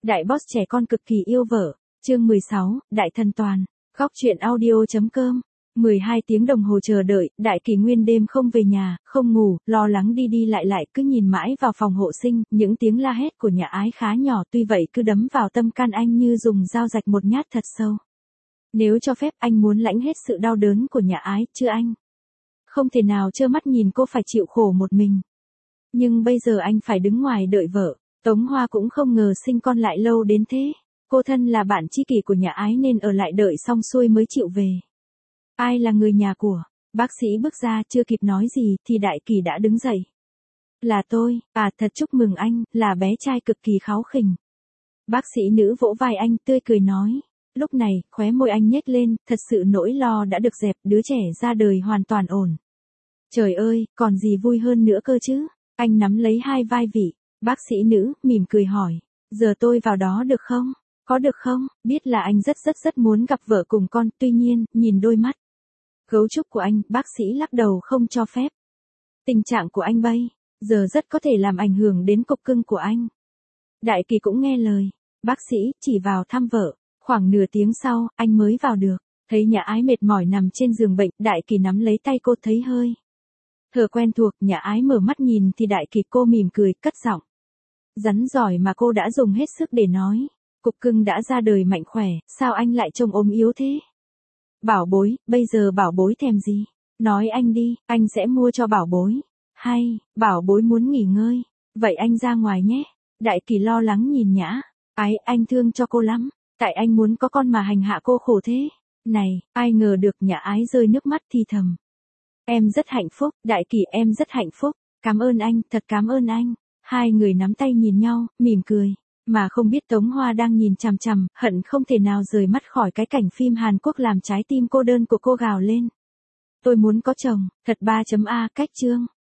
Đại boss trẻ con cực kỳ yêu vợ. Chương 16, Đại thần toàn. Góc truyện audio.com. 12 tiếng đồng hồ chờ đợi, Đại Kỳ nguyên đêm không về nhà, không ngủ, lo lắng đi đi lại cứ nhìn mãi vào phòng hộ sinh, những tiếng la hét của nhà ái khá nhỏ tuy vậy cứ đấm vào tâm can anh như dùng dao rạch một nhát thật sâu. Nếu cho phép anh muốn lãnh hết sự đau đớn của nhà ái, chứ anh không thể nào trơ mắt nhìn cô phải chịu khổ một mình. Nhưng bây giờ anh phải đứng ngoài đợi vợ. Tống Hoa cũng không ngờ sinh con lại lâu đến thế. Cô thân là bạn tri kỷ của nhà ái nên ở lại đợi xong xuôi mới chịu về. Ai là người nhà của? Bác sĩ bước ra chưa kịp nói gì thì Đại Kỳ đã đứng dậy. Là tôi, thật chúc mừng anh, là bé trai cực kỳ kháu khỉnh. Bác sĩ nữ vỗ vai anh tươi cười nói. Lúc này, khóe môi anh nhếch lên, thật sự nỗi lo đã được dẹp, đứa trẻ ra đời hoàn toàn ổn. Trời ơi, còn gì vui hơn nữa cơ chứ? Anh nắm lấy hai vai vị. Bác sĩ nữ, mỉm cười hỏi. Giờ tôi vào đó được không? Có được không? Biết là anh rất muốn gặp vợ cùng con, tuy nhiên, nhìn đôi mắt gấu trúc của anh, bác sĩ lắc đầu không cho phép. Tình trạng của anh bây giờ rất có thể làm ảnh hưởng đến cục cưng của anh. Đại Kỳ cũng nghe lời. Bác sĩ chỉ vào thăm vợ. Khoảng nửa tiếng sau, anh mới vào được. Thấy nhà ái mệt mỏi nằm trên giường bệnh, Đại Kỳ nắm lấy tay cô thấy hơi thở quen thuộc, nhà ái mở mắt nhìn thì Đại Kỳ cô mỉm cười, cất giọng rắn giỏi mà cô đã dùng hết sức để nói. Cục cưng đã ra đời mạnh khỏe, sao anh lại trông ốm yếu thế? Bảo bối, bây giờ bảo bối thèm gì? Nói anh đi, anh sẽ mua cho bảo bối. Hay, bảo bối muốn nghỉ ngơi. Vậy anh ra ngoài nhé. Đại Kỳ lo lắng nhìn Nhã. Anh thương cho cô lắm. Tại anh muốn có con mà hành hạ cô khổ thế. Này, ai ngờ được Nhã ái rơi nước mắt thì thầm. Em rất hạnh phúc, Đại Kỳ em rất hạnh phúc. Cảm ơn anh, thật cảm ơn anh. Hai người nắm tay nhìn nhau, mỉm cười. Mà không biết Tống Hoa đang nhìn chằm chằm, hận không thể nào rời mắt khỏi cái cảnh phim Hàn Quốc làm trái tim cô đơn của cô gào lên. Tôi muốn có chồng, thật 3.A cách chương.